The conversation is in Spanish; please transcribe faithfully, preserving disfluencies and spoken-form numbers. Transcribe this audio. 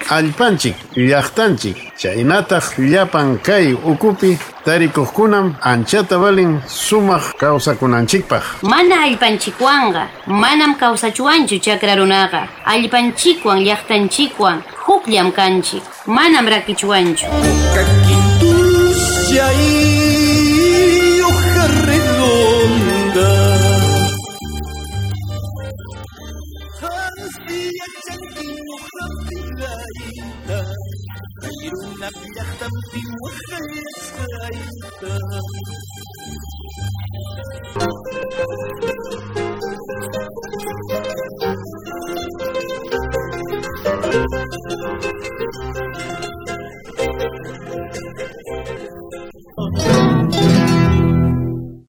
allpanchik llaqtanchik. Chaynataq llapan kay ukupi tarikuqkunam anchata valin sumaq kawsakunanchikpaq. Mana allpanchikwanqa manam kawsachuwanchu chakra runaqa. Allpanchikwan llaqtanchikwan hukllam kanchik. Manam rakichuwanchu. خيرنا بيختم وخير سعيدة.